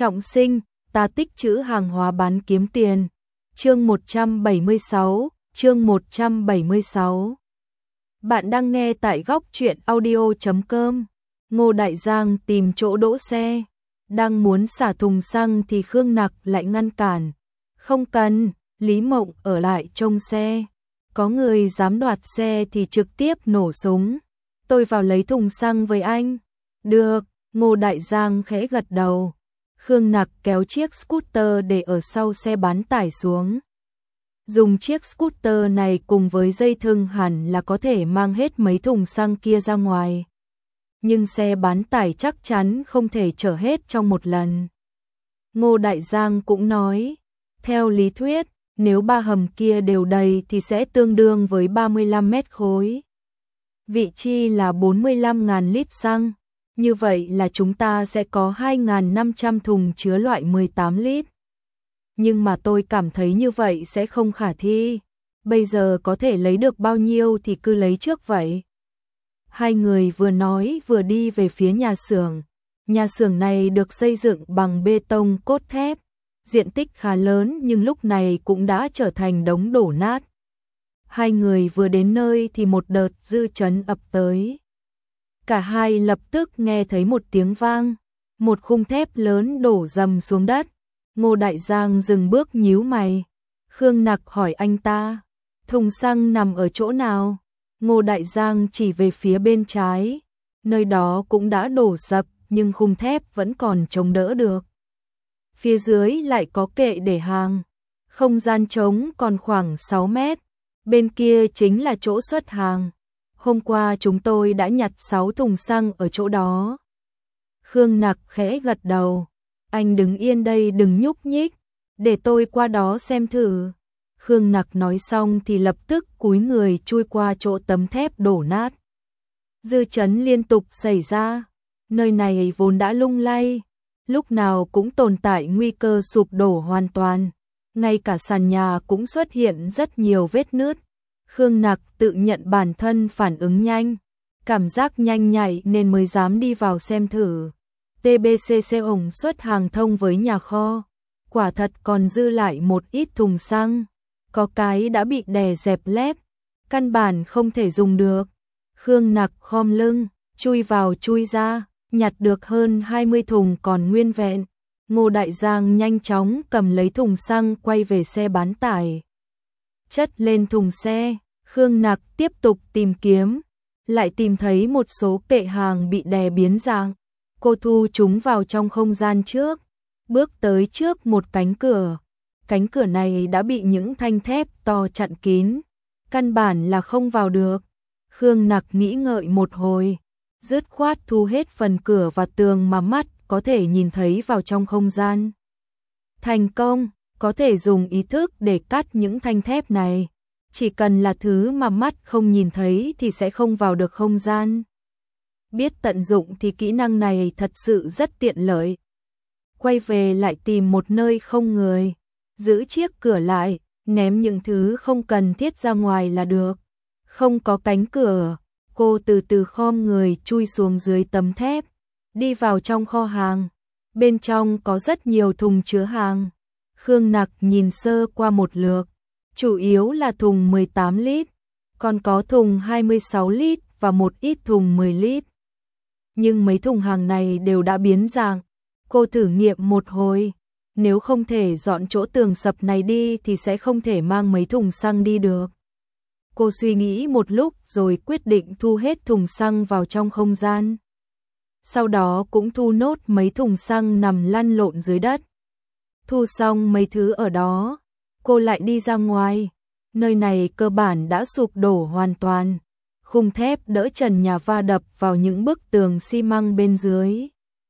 Trọng sinh, ta tích trữ hàng hóa bán kiếm tiền. Chương 176, chương 176. Bạn đang nghe tại góc truyện audio.com. Ngô Đại Giang tìm chỗ đỗ xe, đang muốn xả thùng xăng thì Khương Nặc lại ngăn cản. Không cần, Lý Mộng ở lại trông xe. Có người dám đoạt xe thì trực tiếp nổ súng. Tôi vào lấy thùng xăng với anh. Được, Ngô Đại Giang khẽ gật đầu. Khương Nặc kéo chiếc scooter để ở sau xe bán tải xuống. Dùng chiếc scooter này cùng với dây thừng hẳn là có thể mang hết mấy thùng xăng kia ra ngoài. Nhưng xe bán tải chắc chắn không thể chở hết trong một lần. Ngô Đại Giang cũng nói, theo lý thuyết, nếu 3 hầm kia đều đầy thì sẽ tương đương với 35 mét khối. Vị chi là 45.000 lít xăng. Như vậy là chúng ta sẽ có 2.500 thùng chứa loại 18 lít. Nhưng mà tôi cảm thấy như vậy sẽ không khả thi. Bây giờ có thể lấy được bao nhiêu thì cứ lấy trước vậy. Hai người vừa nói vừa đi về phía nhà xưởng. Nhà xưởng này được xây dựng bằng bê tông cốt thép. Diện tích khá lớn nhưng lúc này cũng đã trở thành đống đổ nát. Hai người vừa đến nơi thì một đợt dư chấn ập tới. Cả hai lập tức nghe thấy một tiếng vang, một khung thép lớn đổ rầm xuống đất. Ngô Đại Giang dừng bước nhíu mày. Khương Nặc hỏi anh ta, thùng xăng nằm ở chỗ nào? Ngô Đại Giang chỉ về phía bên trái, nơi đó cũng đã đổ sập nhưng khung thép vẫn còn chống đỡ được. Phía dưới lại có kệ để hàng, không gian trống còn khoảng 6 mét, bên kia chính là chỗ xuất hàng. Hôm qua chúng tôi đã nhặt 6 thùng xăng ở chỗ đó. Khương Nặc khẽ gật đầu. Anh đứng yên đây đừng nhúc nhích, để tôi qua đó xem thử. Khương Nặc nói xong thì lập tức cúi người chui qua chỗ tấm thép đổ nát. Dư chấn liên tục xảy ra. Nơi này vốn đã lung lay, lúc nào cũng tồn tại nguy cơ sụp đổ hoàn toàn. Ngay cả sàn nhà cũng xuất hiện rất nhiều vết nứt. Khương Nặc tự nhận bản thân phản ứng nhanh, cảm giác nhanh nhạy nên mới dám đi vào xem thử. TBCC ổng xuất hàng thông với nhà kho, quả thật còn dư lại một ít thùng xăng, có cái đã bị đè dẹp lép, căn bản không thể dùng được. Khương Nặc khom lưng, chui vào chui ra, nhặt được hơn 20 thùng còn nguyên vẹn. Ngô Đại Giang nhanh chóng cầm lấy thùng xăng quay về xe bán tải. Chất lên thùng xe, Khương Nặc tiếp tục tìm kiếm, lại tìm thấy một số kệ hàng bị đè biến dạng. Cô thu chúng vào trong không gian trước, bước tới trước một cánh cửa. Cánh cửa này đã bị những thanh thép to chặn kín, căn bản là không vào được. Khương Nặc nghĩ ngợi một hồi, dứt khoát thu hết phần cửa và tường mà mắt có thể nhìn thấy vào trong không gian. Thành công, có thể dùng ý thức để cắt những thanh thép này. Chỉ cần là thứ mà mắt không nhìn thấy thì sẽ không vào được không gian. Biết tận dụng thì kỹ năng này thật sự rất tiện lợi. Quay về lại tìm một nơi không người, giữ chiếc cửa lại, ném những thứ không cần thiết ra ngoài là được. Không có cánh cửa, cô từ từ khom người chui xuống dưới tấm thép, đi vào trong kho hàng. Bên trong có rất nhiều thùng chứa hàng. Khương Nặc nhìn sơ qua một lượt, chủ yếu là thùng 18 lít, còn có thùng 26 lít và một ít thùng 10 lít. Nhưng mấy thùng hàng này đều đã biến dạng. Cô thử nghiệm một hồi, nếu không thể dọn chỗ tường sập này đi thì sẽ không thể mang mấy thùng xăng đi được. Cô suy nghĩ một lúc rồi quyết định thu hết thùng xăng vào trong không gian. Sau đó cũng thu nốt mấy thùng xăng nằm lăn lộn dưới đất. Thu xong mấy thứ ở đó, cô lại đi ra ngoài. Nơi này cơ bản đã sụp đổ hoàn toàn. Khung thép đỡ trần nhà va đập vào những bức tường xi măng bên dưới.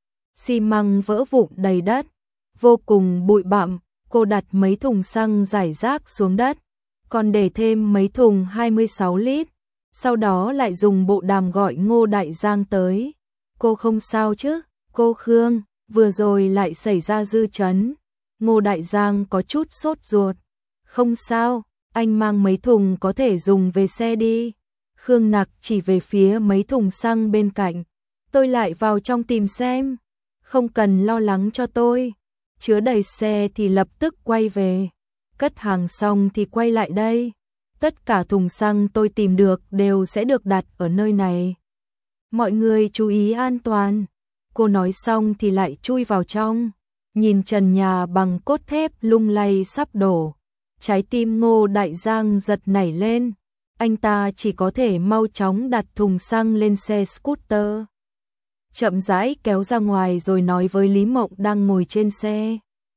Xi măng vỡ vụn đầy đất, vô cùng bụi bặm. Cô đặt mấy thùng xăng rải rác xuống đất, còn để thêm mấy thùng 26 lít. Sau đó lại dùng bộ đàm gọi Ngô Đại Giang tới. Cô không sao chứ? Cô Khương, vừa rồi lại xảy ra dư chấn. Ngô Đại Giang có chút sốt ruột. Không sao, anh mang mấy thùng có thể dùng về xe đi. Khương Nặc chỉ về phía mấy thùng xăng bên cạnh. Tôi lại vào trong tìm xem. Không cần lo lắng cho tôi, chứa đầy xe thì lập tức quay về, cất hàng xong thì quay lại đây. Tất cả thùng xăng tôi tìm được đều sẽ được đặt ở nơi này. Mọi người chú ý an toàn. Cô nói xong thì lại chui vào trong, nhìn trần nhà bằng cốt thép lung lay sắp đổ. Trái tim Ngô Đại Giang giật nảy lên. Anh ta chỉ có thể mau chóng đặt thùng xăng lên xe scooter, chậm rãi kéo ra ngoài rồi nói với Lý Mộng đang ngồi trên xe.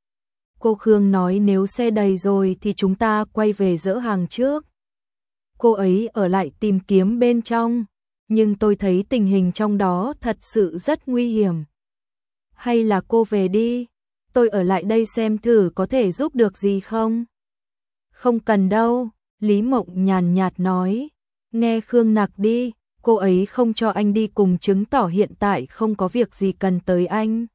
Cô Khương nói nếu xe đầy rồi thì chúng ta quay về dỡ hàng trước. Cô ấy ở lại tìm kiếm bên trong, nhưng tôi thấy tình hình trong đó thật sự rất nguy hiểm. Hay là cô về đi, tôi ở lại đây xem thử có thể giúp được gì không? Không cần đâu, Lý Mộng nhàn nhạt nói. Nghe Khương Nặc đi, cô ấy không cho anh đi cùng chứng tỏ hiện tại không có việc gì cần tới anh.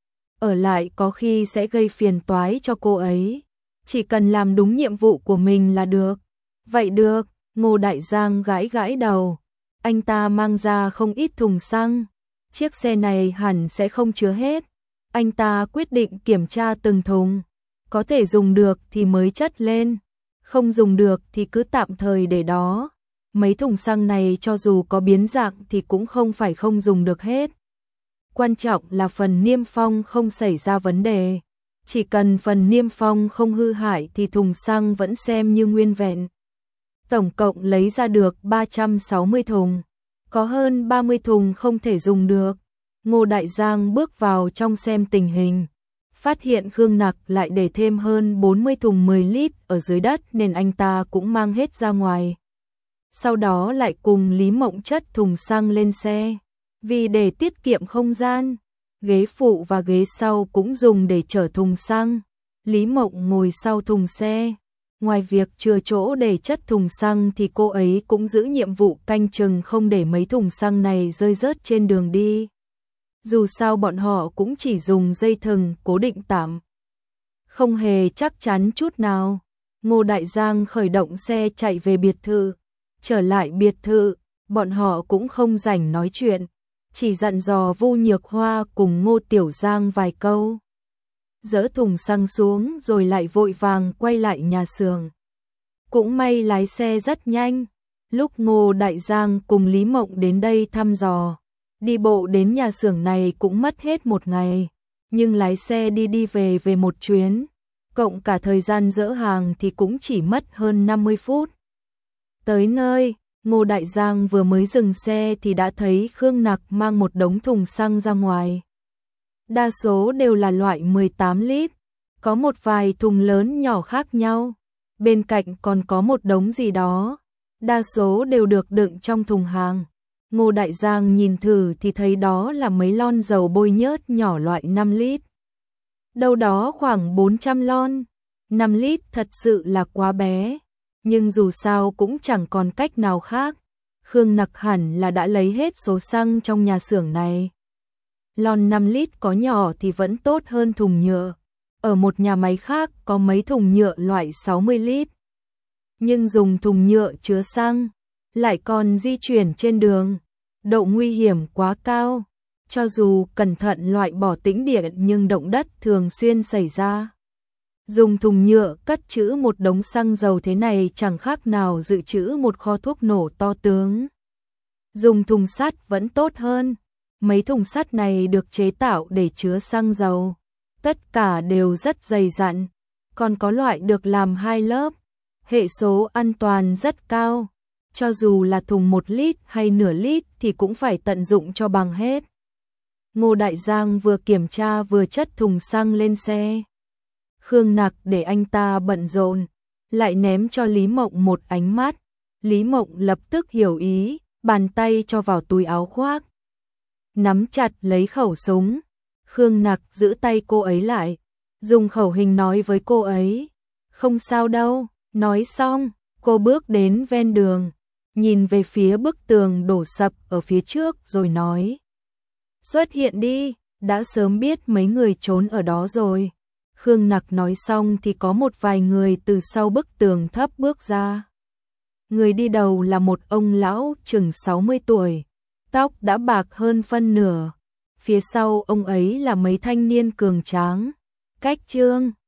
Ở lại có khi sẽ gây phiền toái cho cô ấy. Chỉ cần làm đúng nhiệm vụ của mình là được. Vậy được, Ngô Đại Giang gãi gãi đầu. Anh ta mang ra không ít thùng xăng. Chiếc xe này hẳn sẽ không chứa hết. Anh ta quyết định kiểm tra từng thùng. Có thể dùng được thì mới chất lên. Không dùng được thì cứ tạm thời để đó. Mấy thùng xăng này cho dù có biến dạng thì cũng không phải không dùng được hết. Quan trọng là phần niêm phong không xảy ra vấn đề. Chỉ cần phần niêm phong không hư hại thì thùng xăng vẫn xem như nguyên vẹn. Tổng cộng lấy ra được 360 thùng. Có hơn 30 thùng không thể dùng được. Ngô Đại Giang bước vào trong xem tình hình. Phát hiện Khương Nặc lại để thêm hơn 40 thùng 10 lít ở dưới đất nên anh ta cũng mang hết ra ngoài. Sau đó lại cùng Lý Mộng chất thùng xăng lên xe. Vì để tiết kiệm không gian, ghế phụ và ghế sau cũng dùng để chở thùng xăng. Lý Mộng ngồi sau thùng xe. Ngoài việc chừa chỗ để chất thùng xăng thì cô ấy cũng giữ nhiệm vụ canh chừng không để mấy thùng xăng này rơi rớt trên đường đi. Dù sao bọn họ cũng chỉ dùng dây thừng cố định tạm. Không hề chắc chắn chút nào. Ngô Đại Giang khởi động xe chạy về biệt thự. Trở lại biệt thự, bọn họ cũng không rảnh nói chuyện. Chỉ dặn dò Vu Nhược Hoa cùng Ngô Tiểu Giang vài câu. Dỡ thùng xăng xuống rồi lại vội vàng quay lại nhà xưởng. Cũng may lái xe rất nhanh. Lúc Ngô Đại Giang cùng Lý Mộng đến đây thăm dò, đi bộ đến nhà xưởng này cũng mất hết một ngày. Nhưng lái xe đi về một chuyến, cộng cả thời gian dỡ hàng thì cũng chỉ mất hơn 50 phút. Tới nơi, Ngô Đại Giang vừa mới dừng xe thì đã thấy Khương Nặc mang một đống thùng xăng ra ngoài. Đa số đều là loại 18 lít, có một vài thùng lớn nhỏ khác nhau. Bên cạnh còn có một đống gì đó, đa số đều được đựng trong thùng hàng. Ngô Đại Giang nhìn thử thì thấy đó là mấy lon dầu bôi nhớt nhỏ loại 5 lít. Đâu đó khoảng 400 lon. 5 lít thật sự là quá bé. Nhưng dù sao cũng chẳng còn cách nào khác. Khương Nặc hẳn là đã lấy hết số xăng trong nhà xưởng này. Lon 5 lít có nhỏ thì vẫn tốt hơn thùng nhựa. Ở một nhà máy khác có mấy thùng nhựa loại 60 lít. Nhưng dùng thùng nhựa chứa xăng, lại còn di chuyển trên đường. Độ nguy hiểm quá cao. Cho dù cẩn thận loại bỏ tĩnh điện nhưng động đất thường xuyên xảy ra. Dùng thùng nhựa cất trữ một đống xăng dầu thế này chẳng khác nào dự trữ một kho thuốc nổ to tướng. Dùng thùng sắt vẫn tốt hơn. Mấy thùng sắt này được chế tạo để chứa xăng dầu. Tất cả đều rất dày dặn. Còn có loại được làm 2 lớp. Hệ số an toàn rất cao. Cho dù là thùng 1 lít hay nửa lít thì cũng phải tận dụng cho bằng hết. Ngô Đại Giang vừa kiểm tra vừa chất thùng xăng lên xe. Khương Nặc để anh ta bận rộn, lại ném cho Lý Mộng một ánh mắt. Lý Mộng lập tức hiểu ý, bàn tay cho vào túi áo khoác. Nắm chặt lấy khẩu súng. Khương Nặc giữ tay cô ấy lại, dùng khẩu hình nói với cô ấy. Không sao đâu, nói xong, cô bước đến ven đường, nhìn về phía bức tường đổ sập ở phía trước rồi nói. Xuất hiện đi, đã sớm biết mấy người trốn ở đó rồi. Khương Nặc nói xong thì có một vài người từ sau bức tường thấp bước ra. Người đi đầu là một ông lão chừng 60 tuổi, tóc đã bạc hơn phân nửa. Phía sau ông ấy là mấy thanh niên cường tráng. cách chương